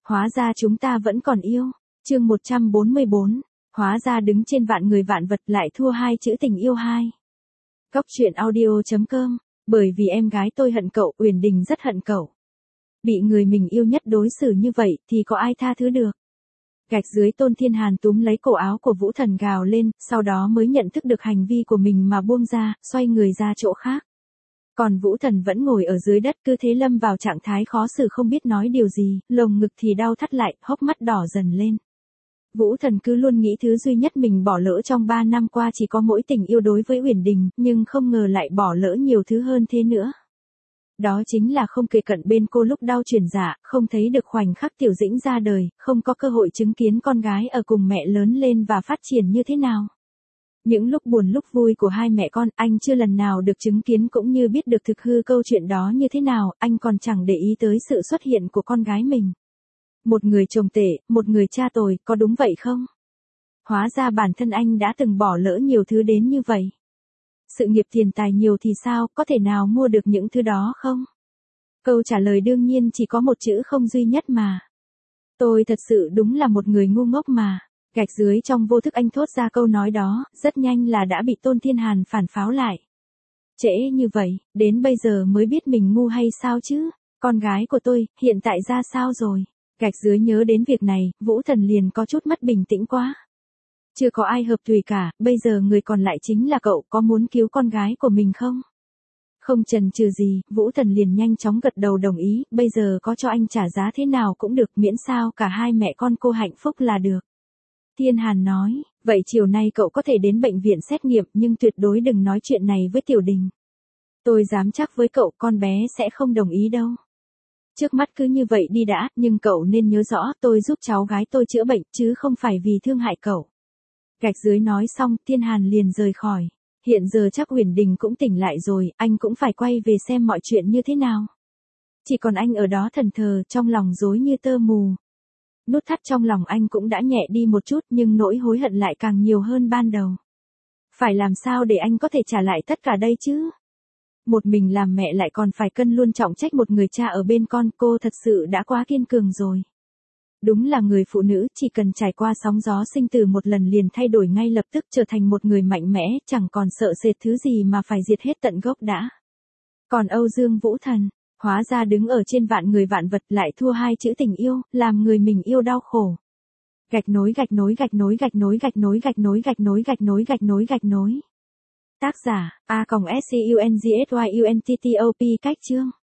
Hóa ra chúng ta vẫn còn yêu. Chương 144. Hóa ra đứng trên vạn người vạn vật lại thua hai chữ tình yêu hai. Cóc truyện audio.com. Bởi vì em gái tôi hận cậu, Uyển Đình rất hận cậu. Bị người mình yêu nhất đối xử như vậy thì có ai tha thứ được. Gạch dưới Tôn Thiên Hàn túm lấy cổ áo của Vũ Thần gào lên, sau đó mới nhận thức được hành vi của mình mà buông ra, xoay người ra chỗ khác. Còn Vũ Thần vẫn ngồi ở dưới đất cứ thế lâm vào trạng thái khó xử không biết nói điều gì, lồng ngực thì đau thắt lại, hốc mắt đỏ dần lên. Vũ Thần cứ luôn nghĩ thứ duy nhất mình bỏ lỡ trong 3 năm qua chỉ có mỗi tình yêu đối với Uyển Đình, nhưng không ngờ lại bỏ lỡ nhiều thứ hơn thế nữa. Đó chính là không kề cận bên cô lúc đau chuyển dạ, không thấy được khoảnh khắc Tiểu Dĩnh ra đời, không có cơ hội chứng kiến con gái ở cùng mẹ lớn lên và phát triển như thế nào. Những lúc buồn lúc vui của hai mẹ con, anh chưa lần nào được chứng kiến cũng như biết được thực hư câu chuyện đó như thế nào, anh còn chẳng để ý tới sự xuất hiện của con gái mình. Một người chồng tệ, một người cha tồi, có đúng vậy không? Hóa ra bản thân anh đã từng bỏ lỡ nhiều thứ đến như vậy. Sự nghiệp tiền tài nhiều thì sao, có thể nào mua được những thứ đó không? Câu trả lời đương nhiên chỉ có một chữ không duy nhất mà. Tôi thật sự đúng là một người ngu ngốc mà. Gạch dưới trong vô thức anh thốt ra câu nói đó, rất nhanh là đã bị Tôn Thiên Hàn phản pháo lại. Trễ như vậy, đến bây giờ mới biết mình ngu hay sao chứ? Con gái của tôi, hiện tại ra sao rồi? Gạch dưới nhớ đến việc này, Vũ Thần liền có chút mất bình tĩnh quá. Chưa có ai hợp tùy cả, bây giờ người còn lại chính là cậu, có muốn cứu con gái của mình không? Không chần chừ gì, Vũ Thần liền nhanh chóng gật đầu đồng ý, bây giờ có cho anh trả giá thế nào cũng được, miễn sao cả hai mẹ con cô hạnh phúc là được. Thiên Hàn nói, vậy chiều nay cậu có thể đến bệnh viện xét nghiệm nhưng tuyệt đối đừng nói chuyện này với Tiểu Đình. Tôi dám chắc với cậu con bé sẽ không đồng ý đâu. Trước mắt cứ như vậy đi đã, nhưng cậu nên nhớ rõ tôi giúp cháu gái tôi chữa bệnh chứ không phải vì thương hại cậu. Gạch dưới nói xong, Thiên Hàn liền rời khỏi. Hiện giờ chắc Uyển Đình cũng tỉnh lại rồi, anh cũng phải quay về xem mọi chuyện như thế nào. Chỉ còn anh ở đó thần thờ, trong lòng rối như tơ mù. Nút thắt trong lòng anh cũng đã nhẹ đi một chút nhưng nỗi hối hận lại càng nhiều hơn ban đầu. Phải làm sao để anh có thể trả lại tất cả đây chứ? Một mình làm mẹ lại còn phải cân luôn trọng trách một người cha ở bên con, cô thật sự đã quá kiên cường rồi. Đúng là người phụ nữ chỉ cần trải qua sóng gió sinh tử một lần liền thay đổi ngay lập tức trở thành một người mạnh mẽ, chẳng còn sợ sệt thứ gì mà phải diệt hết tận gốc đã. Còn Âu Dương Vũ Thần, hóa ra đứng ở trên vạn người vạn vật lại thua hai chữ tình yêu, làm người mình yêu đau khổ. Gạch nối gạch nối gạch nối gạch nối gạch nối gạch nối gạch nối gạch nối gạch nối gạch nối. Tác giả A.SCUNGSYUNTTOP. Cách chương